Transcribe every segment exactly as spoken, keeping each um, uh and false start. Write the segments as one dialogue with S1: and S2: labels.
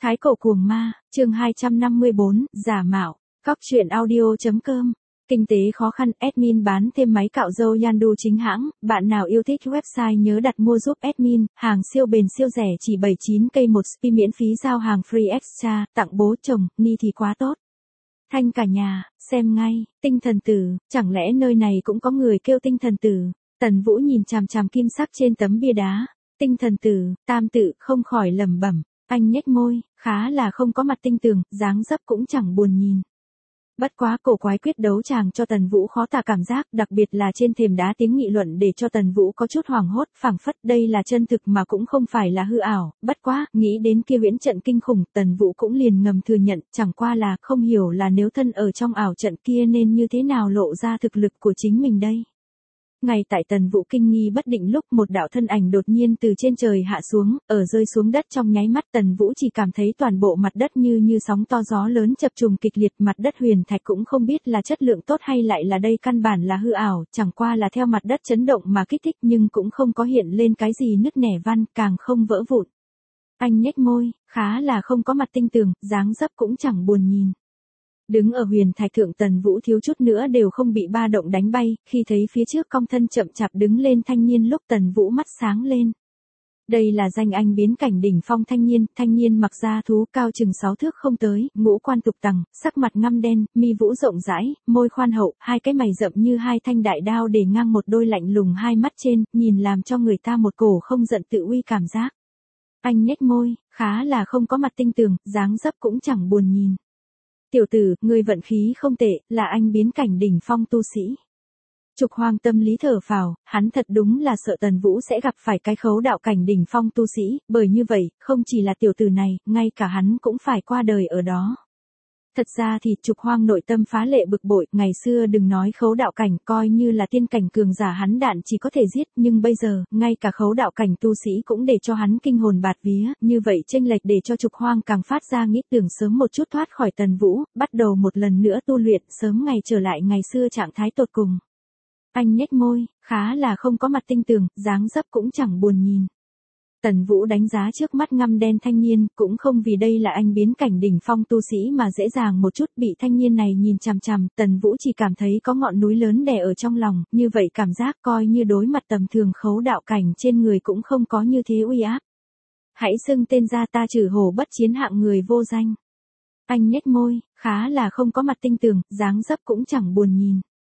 S1: Thái cổ cuồng ma, chương hai trăm năm mươi bốn, giả mạo, Cóc truyện audio.com. Kinh tế khó khăn, admin bán thêm máy cạo râu Yandu chính hãng, bạn nào yêu thích website nhớ đặt mua giúp admin, hàng siêu bền siêu rẻ chỉ bảy mươi chín k một spi miễn phí giao hàng free extra, tặng bố chồng, ni thì quá tốt. Thanh cả nhà, xem ngay, tinh thần tử, chẳng lẽ nơi này cũng có người kêu tinh thần tử, Tần Vũ nhìn chằm chằm kim sắc trên tấm bia đá, tinh thần tử, tam tự, không khỏi lẩm bẩm. Anh nhếch môi, khá là không có mặt tinh tường, dáng dấp cũng chẳng buồn nhìn. Bất quá cổ quái quyết đấu chàng cho Tần Vũ khó tả cảm giác, đặc biệt là trên thềm đá tiếng nghị luận để cho Tần Vũ có chút hoảng hốt, phảng phất đây là chân thực mà cũng không phải là hư ảo. Bất quá, nghĩ đến kia huyễn trận kinh khủng, Tần Vũ cũng liền ngầm thừa nhận, chẳng qua là không hiểu là nếu thân ở trong ảo trận kia nên như thế nào lộ ra thực lực của chính mình đây. Ngay tại Tần Vũ kinh nghi bất định lúc một đạo thân ảnh đột nhiên từ trên trời hạ xuống, ở rơi xuống đất trong nháy mắt Tần Vũ chỉ cảm thấy toàn bộ mặt đất như như sóng to gió lớn chập trùng kịch liệt, mặt đất huyền thạch cũng không biết là chất lượng tốt hay lại là đây căn bản là hư ảo, chẳng qua là theo mặt đất chấn động mà kích thích nhưng cũng không có hiện lên cái gì nứt nẻ văn, càng không vỡ vụn. Anh nhếch môi, khá là không có mặt tinh tường, dáng dấp cũng chẳng buồn nhìn. Đứng ở huyền thạch thượng Tần Vũ thiếu chút nữa đều không bị ba động đánh bay, khi thấy phía trước cong thân chậm chạp đứng lên thanh niên lúc Tần Vũ mắt sáng lên. Đây là danh anh biến cảnh đỉnh phong thanh niên, thanh niên mặc da thú cao chừng sáu thước không tới, ngũ quan tục tằng, sắc mặt ngăm đen, mi vũ rộng rãi, môi khoan hậu, hai cái mày rậm như hai thanh đại đao để ngang một đôi lạnh lùng hai mắt trên, nhìn làm cho người ta một cổ không giận tự uy cảm giác. Anh nhếch môi, khá là không có mặt tinh tường, dáng dấp cũng chẳng buồn nhìn. Tiểu tử, ngươi vận khí không tệ, là anh biến cảnh đỉnh phong tu sĩ. Trục Hoang tâm lý thở phào, hắn thật đúng là sợ Tần Vũ sẽ gặp phải cái khấu đạo cảnh đỉnh phong tu sĩ, bởi như vậy, không chỉ là tiểu tử này, ngay cả hắn cũng phải qua đời ở đó. Thật ra thì Trục Hoang nội tâm phá lệ bực bội, ngày xưa đừng nói khấu đạo cảnh, coi như là tiên cảnh cường giả hắn đạn chỉ có thể giết, nhưng bây giờ, ngay cả khấu đạo cảnh tu sĩ cũng để cho hắn kinh hồn bạt vía, như vậy chênh lệch để cho Trục Hoang càng phát ra nghĩ tưởng sớm một chút thoát khỏi Tần Vũ, bắt đầu một lần nữa tu luyện, sớm ngày trở lại ngày xưa trạng thái tột cùng. Anh nhếch môi, khá là không có mặt tinh tường, dáng dấp cũng chẳng buồn nhìn. Tần Vũ đánh giá trước mắt ngăm đen thanh niên, cũng không vì đây là anh biến cảnh đỉnh phong tu sĩ mà dễ dàng một chút bị thanh niên này nhìn chằm chằm, Tần Vũ chỉ cảm thấy có ngọn núi lớn đè ở trong lòng, như vậy cảm giác coi như đối mặt tầm thường khấu đạo cảnh trên người cũng không có như thế uy áp. Hãy xưng tên ra, ta trừ hổ bất chiến hạng người vô danh. Anh nhếch môi, khá là không có mặt tinh tường, dáng dấp cũng chẳng buồn nhìn.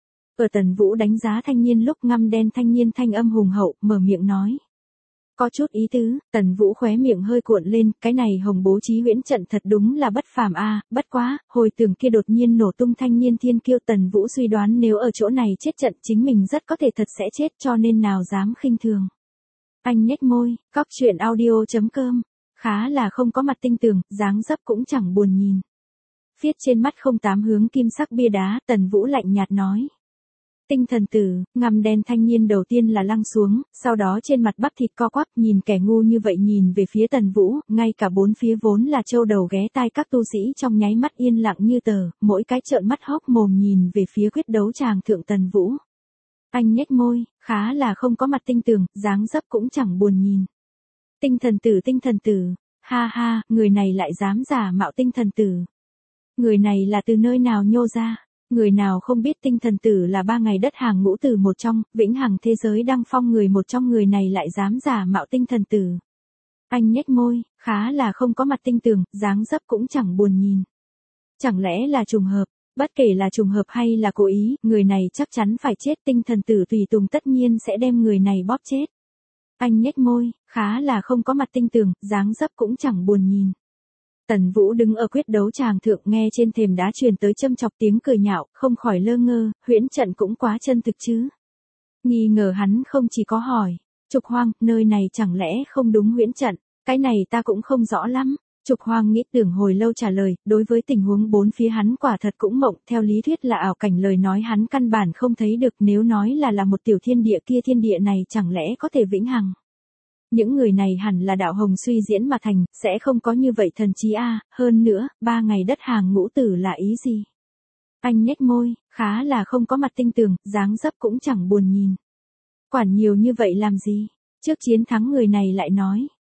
S1: Ở Tần Vũ đánh giá thanh niên lúc ngăm đen thanh niên thanh âm hùng hậu, mở miệng nói. Có chút ý tứ, Tần Vũ khóe miệng hơi cuộn lên, cái này hồng bố trí huyễn trận thật đúng là bất phàm a, à, bất quá, hồi tưởng kia đột nhiên nổ tung thanh niên thiên kiêu, Tần Vũ suy đoán nếu ở chỗ này chết trận chính mình rất có thể thật sẽ chết, cho nên nào dám khinh thường. Anh nhếch môi, Cóc truyện audio.com, khá là không có mặt tinh tường, dáng dấp cũng chẳng buồn nhìn. Viết trên mắt không tám hướng kim sắc bia đá, Tần Vũ lạnh nhạt nói. Tinh thần tử, ngăm đen thanh niên đầu tiên là lăng xuống, sau đó trên mặt bắp thịt co quắp, nhìn kẻ ngu như vậy nhìn về phía Tần Vũ, ngay cả bốn phía vốn là châu đầu ghé tai các tu sĩ trong nháy mắt yên lặng như tờ, mỗi cái trợn mắt hốc mồm nhìn về phía quyết đấu tràng thượng Tần Vũ. Anh nhếch môi, khá là không có mặt tinh tường, dáng dấp cũng chẳng buồn nhìn. Tinh thần tử tinh thần tử, ha ha, người này lại dám giả mạo tinh thần tử. Người này là từ nơi nào nhô ra? Người nào không biết tinh thần tử là ba ngày đất hàng ngũ tử một trong, vĩnh hằng thế giới đăng phong người một trong, người này lại dám giả mạo tinh thần tử. Anh nhếch môi, khá là không có mặt tinh tường, dáng dấp cũng chẳng buồn nhìn. Chẳng lẽ là trùng hợp, bất kể là trùng hợp hay là cố ý, người này chắc chắn phải chết, tinh thần tử tùy tùng tất nhiên sẽ đem người này bóp chết. Anh nhếch môi, khá là không có mặt tinh tường, dáng dấp cũng chẳng buồn nhìn. Tần Vũ đứng ở quyết đấu tràng thượng nghe trên thềm đá truyền tới châm chọc tiếng cười nhạo, không khỏi lơ ngơ, huyễn trận cũng quá chân thực chứ. Nghi ngờ hắn không chỉ có hỏi, Trục Hoang, nơi này chẳng lẽ không đúng huyễn trận, cái này ta cũng không rõ lắm. Trục Hoang nghĩ tưởng hồi lâu trả lời, đối với tình huống bốn phía hắn quả thật cũng mộng, theo lý thuyết là ảo cảnh, lời nói hắn căn bản không thấy được, nếu nói là là một tiểu thiên địa kia thiên địa này chẳng lẽ có thể vĩnh hằng. Những người này hẳn là đạo hồng suy diễn mà thành, sẽ không có như vậy thần trí a, hơn nữa, ba ngày đất hàng ngũ tử là ý gì? Anh nhếch môi, khá là không có mặt tinh tường, dáng dấp cũng chẳng buồn nhìn. Quản nhiều như vậy làm gì? Trước chiến thắng người này lại nói,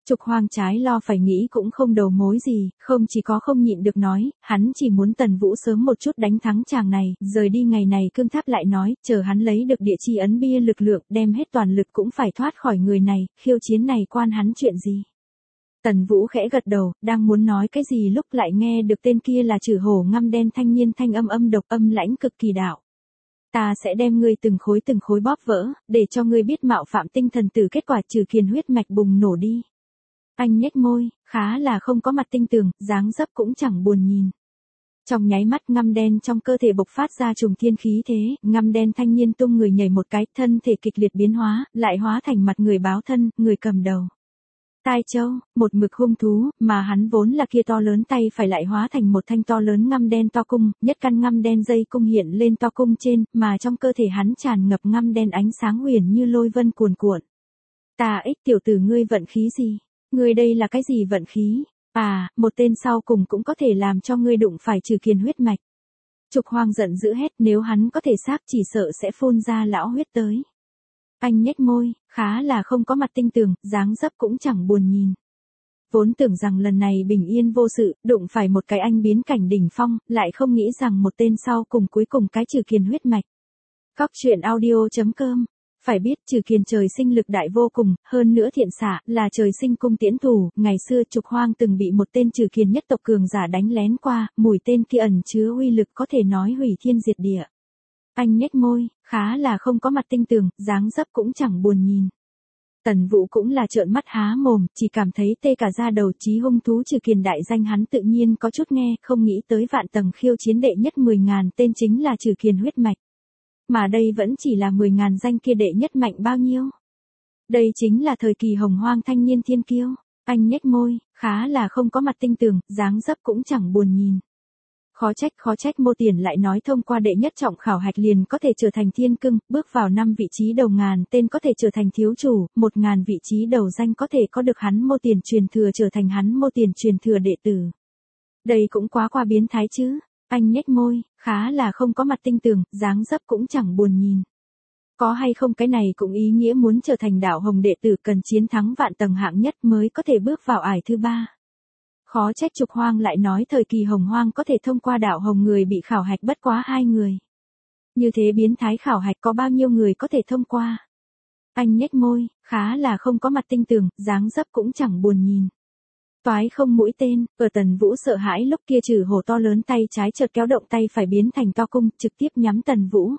S1: Trục Hoang trái lo phải nghĩ cũng không đầu mối gì, không chỉ có không nhịn được nói, hắn chỉ muốn Tần Vũ sớm một chút đánh thắng chàng này, rời đi ngày này cương tháp lại nói, chờ hắn lấy được địa chi ấn bia lực lượng, đem hết toàn lực cũng phải thoát khỏi người này, khiêu chiến này quan hắn chuyện gì. Tần Vũ khẽ gật đầu, đang muốn nói cái gì lúc lại nghe được tên kia là Trử Hổ ngăm đen thanh niên thanh âm âm độc âm lãnh cực kỳ đạo. Ta sẽ đem ngươi từng khối từng khối bóp vỡ, để cho ngươi biết mạo phạm tinh thần tử kết quả Trừ Kiền huyết mạch bùng nổ đi. Anh nhếch môi, khá là không có mặt tinh tường, dáng dấp cũng chẳng buồn nhìn. Trong nháy mắt ngăm đen trong cơ thể bộc phát ra trùng thiên khí thế, ngăm đen thanh niên tung người nhảy một cái, thân thể kịch liệt biến hóa, lại hóa thành mặt người báo thân, người cầm đầu. Tai Châu, một mực hung thú, mà hắn vốn là kia to lớn tay phải lại hóa thành một thanh to lớn ngăm đen to cung, nhất căn ngăm đen dây cung hiện lên to cung trên, mà trong cơ thể hắn tràn ngập ngăm đen ánh sáng huyền như lôi vân cuồn cuộn. Ta ích tiểu tử ngươi vận khí gì? Ngươi đây là cái gì vận khí? À, một tên sau cùng cũng có thể làm cho ngươi đụng phải Trừ Kiền huyết mạch. Trục Hoang giận dữ hét, nếu hắn có thể xác chỉ sợ sẽ phun ra lão huyết tới. Anh nhếch môi, khá là không có mặt tinh tường, dáng dấp cũng chẳng buồn nhìn. Vốn tưởng rằng lần này bình yên vô sự, đụng phải một cái anh biến cảnh đỉnh phong, lại không nghĩ rằng một tên sau cùng cuối cùng cái Trừ Kiền huyết mạch. Góc truyện audio chấm com. Phải biết Trừ Kiền trời sinh lực đại vô cùng, hơn nữa thiện xạ, là trời sinh cung tiễn thủ, ngày xưa Trục Hoang từng bị một tên Trừ Kiền nhất tộc cường giả đánh lén qua, mũi tên kia ẩn chứa uy lực có thể nói hủy thiên diệt địa. Anh nhếch môi, khá là không có mặt tinh tường, dáng dấp cũng chẳng buồn nhìn. Tần Vũ cũng là trợn mắt há mồm, chỉ cảm thấy tê cả da đầu. Chí hung thú Trừ Kiền đại danh hắn tự nhiên có chút nghe, không nghĩ tới vạn tầng khiêu chiến đệ nhất mười ngàn tên chính là Trừ Kiền huyết mạch. Mà đây vẫn chỉ là mười ngàn danh kia đệ nhất mạnh bao nhiêu. Đây chính là thời kỳ hồng hoang thanh niên thiên kiêu. Anh nhếch môi, khá là không có mặt tinh tường, dáng dấp cũng chẳng buồn nhìn. Khó trách khó trách Mô Tiền lại nói thông qua đệ nhất trọng khảo hạch liền có thể trở thành thiên cưng, bước vào năm vị trí đầu ngàn tên có thể trở thành thiếu chủ, một ngàn vị trí đầu danh có thể có được hắn Mô Tiền truyền thừa trở thành hắn Mô Tiền truyền thừa đệ tử. Đây cũng quá qua biến thái chứ. Anh nhếch môi, khá là không có mặt tinh tường, dáng dấp cũng chẳng buồn nhìn. Có hay không cái này cũng ý nghĩa muốn trở thành đạo hồng đệ tử cần chiến thắng vạn tầng hạng nhất mới có thể bước vào ải thứ ba. Khó trách Trục Hoang lại nói thời kỳ hồng hoang có thể thông qua đạo hồng người bị khảo hạch bất quá hai người. Như thế biến thái khảo hạch có bao nhiêu người có thể thông qua. Anh nhếch môi, khá là không có mặt tinh tường, dáng dấp cũng chẳng buồn nhìn. Toái không mũi tên, ở Tần Vũ sợ hãi lúc kia Trừ Hổ to lớn tay trái chợt kéo động tay phải biến thành to cung, trực tiếp nhắm Tần Vũ.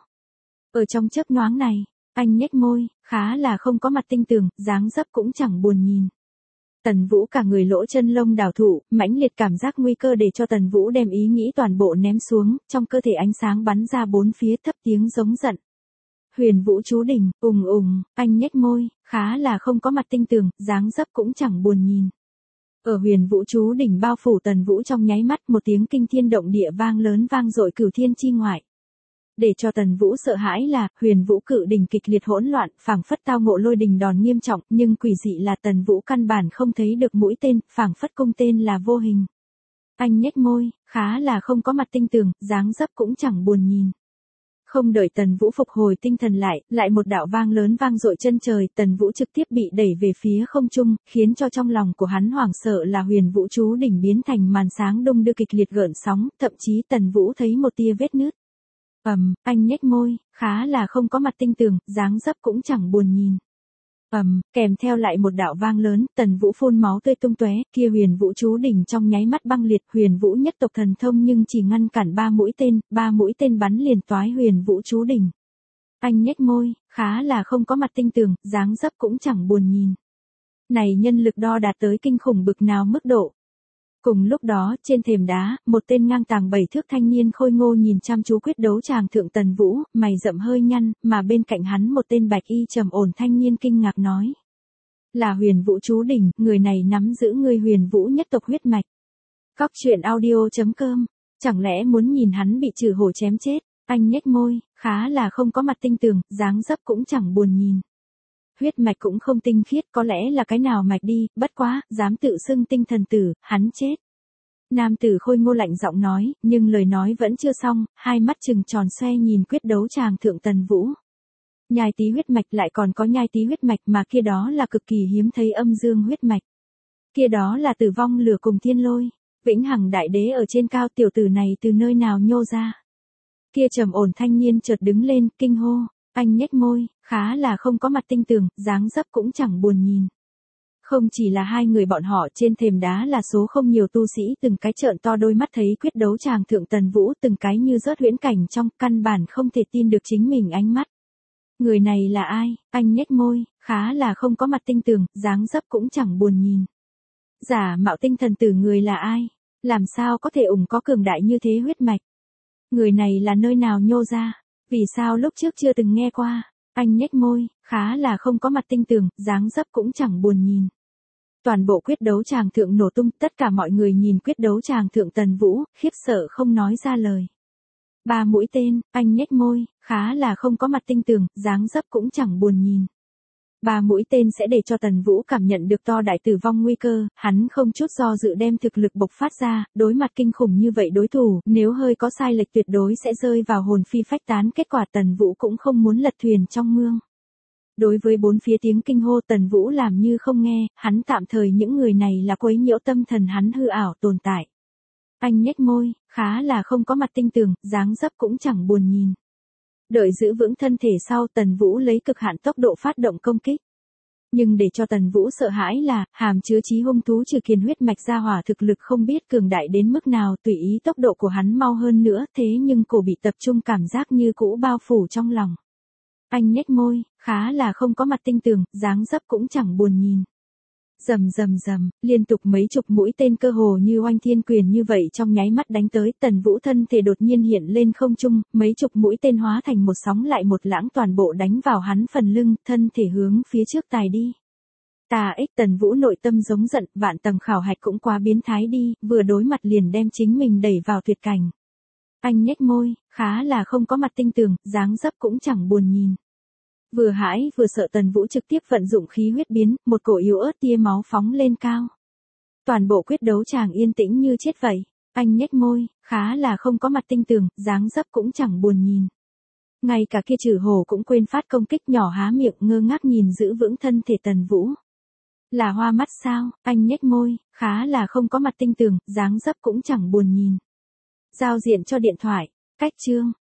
S1: Ở trong chớp nhoáng này, anh nhếch môi, khá là không có mặt tinh tường, dáng dấp cũng chẳng buồn nhìn. Tần Vũ cả người lỗ chân lông đào thụ, mãnh liệt cảm giác nguy cơ để cho Tần Vũ đem ý nghĩ toàn bộ ném xuống, trong cơ thể ánh sáng bắn ra bốn phía thấp tiếng giống giận. Huyền Vũ chú đỉnh, ùng ùng, anh nhếch môi, khá là không có mặt tinh tường, dáng dấp cũng chẳng buồn nhìn. Ở Huyền Vũ chú đỉnh bao phủ Tần Vũ trong nháy mắt một tiếng kinh thiên động địa vang lớn vang dội cửu thiên chi ngoại. Để cho Tần Vũ sợ hãi là, Huyền Vũ cự đỉnh kịch liệt hỗn loạn, phảng phất tao ngộ lôi đình đòn nghiêm trọng, nhưng quỷ dị là Tần Vũ căn bản không thấy được mũi tên, phảng phất cung tên là vô hình. Anh nhếch môi, khá là không có mặt tinh tường, dáng dấp cũng chẳng buồn nhìn. Không đợi Tần Vũ phục hồi tinh thần lại, lại một đạo vang lớn vang dội chân trời, Tần Vũ trực tiếp bị đẩy về phía không trung, khiến cho trong lòng của hắn hoảng sợ là Huyền Vũ chú đỉnh biến thành màn sáng đung đưa kịch liệt gợn sóng, thậm chí Tần Vũ thấy một tia vết nứt. Ầm, um, anh nhếch môi, khá là không có mặt tinh tường, dáng dấp cũng chẳng buồn nhìn. Ầm, um, kèm theo lại một đạo vang lớn, Tần Vũ phun máu tươi tung tóe, kia Huyền Vũ chú đỉnh trong nháy mắt băng liệt, Huyền Vũ nhất tộc thần thông nhưng chỉ ngăn cản ba mũi tên, ba mũi tên bắn liền toái Huyền Vũ chú đỉnh. Anh nhếch môi, khá là không có mặt tinh tường, dáng dấp cũng chẳng buồn nhìn. Này nhân lực đo đạt tới kinh khủng bực nào mức độ. Cùng lúc đó, trên thềm đá, một tên ngang tàng bảy thước thanh niên khôi ngô nhìn chăm chú quyết đấu tràng thượng Tần Vũ, mày rậm hơi nhăn, mà bên cạnh hắn một tên bạch y trầm ổn thanh niên kinh ngạc nói. Là Huyền Vũ chú đỉnh, người này nắm giữ ngươi Huyền Vũ nhất tộc huyết mạch. Góc truyện audio chấm com, chẳng lẽ muốn nhìn hắn bị Trừ Hổ chém chết, anh nhếch môi, khá là không có mặt tinh tường, dáng dấp cũng chẳng buồn nhìn. Huyết mạch cũng không tinh khiết, có lẽ là cái nào mạch đi, bất quá, dám tự xưng tinh thần tử, hắn chết. Nam tử khôi ngô lạnh giọng nói, nhưng lời nói vẫn chưa xong, hai mắt trừng tròn xoe nhìn quyết đấu tràng thượng Tần Vũ. Nhai tí huyết mạch lại còn có nhai tí huyết mạch mà kia đó là cực kỳ hiếm thấy âm dương huyết mạch. Kia đó là tử vong lửa cùng thiên lôi. Vĩnh hằng đại đế ở trên cao, tiểu tử này từ nơi nào nhô ra. Kia trầm ổn thanh niên chợt đứng lên, kinh hô. Anh nhếch môi, khá là không có mặt tinh tường, dáng dấp cũng chẳng buồn nhìn. Không chỉ là hai người bọn họ, trên thềm đá là số không nhiều tu sĩ từng cái trợn to đôi mắt thấy quyết đấu tràng thượng Tần Vũ, từng cái như rớt huyễn cảnh trong, căn bản không thể tin được chính mình ánh mắt. Người này là ai? Anh nhếch môi, khá là không có mặt tinh tường, dáng dấp cũng chẳng buồn nhìn. Giả mạo tinh thần tử người là ai? Làm sao có thể ủng có cường đại như thế huyết mạch? Người này là nơi nào nhô ra? Vì sao lúc trước chưa từng nghe qua? Anh nhếch môi, khá là không có mặt tinh tường, dáng dấp cũng chẳng buồn nhìn. Toàn bộ quyết đấu tràng thượng nổ tung, tất cả mọi người nhìn quyết đấu tràng thượng Tần Vũ, khiếp sợ không nói ra lời. Ba mũi tên, anh nhếch môi, khá là không có mặt tinh tường, dáng dấp cũng chẳng buồn nhìn. Ba mũi tên sẽ để cho Tần Vũ cảm nhận được to đại tử vong nguy cơ, hắn không chút do dự đem thực lực bộc phát ra, đối mặt kinh khủng như vậy đối thủ, nếu hơi có sai lệch tuyệt đối sẽ rơi vào hồn phi phách tán, kết quả Tần Vũ cũng không muốn lật thuyền trong mương. Đối với bốn phía tiếng kinh hô, Tần Vũ làm như không nghe, hắn tạm thời những người này là quấy nhiễu tâm thần hắn hư ảo tồn tại. Anh nhếch môi, khá là không có mặt tinh tường, dáng dấp cũng chẳng buồn nhìn. Đợi giữ vững thân thể sau, Tần Vũ lấy cực hạn tốc độ phát động công kích. Nhưng để cho Tần Vũ sợ hãi là, hàm chứa chí hung thú trừ kiền huyết mạch ra hỏa thực lực không biết cường đại đến mức nào, tùy ý tốc độ của hắn mau hơn nữa, thế nhưng cổ bị tập trung cảm giác như cũ bao phủ trong lòng. Anh nhếch môi, khá là không có mặt tinh tường, dáng dấp cũng chẳng buồn nhìn. Rầm rầm rầm, liên tục mấy chục mũi tên cơ hồ như oanh thiên quyền như vậy trong nháy mắt đánh tới, Tần Vũ thân thể đột nhiên hiện lên không trung, mấy chục mũi tên hóa thành một sóng lại một lãng toàn bộ đánh vào hắn phần lưng, thân thể hướng phía trước tài đi. Tà ích, Tần Vũ nội tâm giống giận, vạn tầng khảo hạch cũng quá biến thái đi, vừa đối mặt liền đem chính mình đẩy vào tuyệt cảnh. Anh nhếch môi, khá là không có mặt tinh tường, dáng dấp cũng chẳng buồn nhìn. Vừa hãi vừa sợ, Tần Vũ trực tiếp vận dụng khí huyết biến, một cổ yếu ớt tia máu phóng lên cao. Toàn bộ quyết đấu tràng yên tĩnh như chết vậy. Anh nhếch môi, khá là không có mặt tinh tường, dáng dấp cũng chẳng buồn nhìn. Ngay cả kia Trử Hổ cũng quên phát công kích, nhỏ há miệng ngơ ngác nhìn giữ vững thân thể Tần Vũ. Là hoa mắt sao? Anh nhếch môi, khá là không có mặt tinh tường, dáng dấp cũng chẳng buồn nhìn. Giao diện cho điện thoại, cách chương.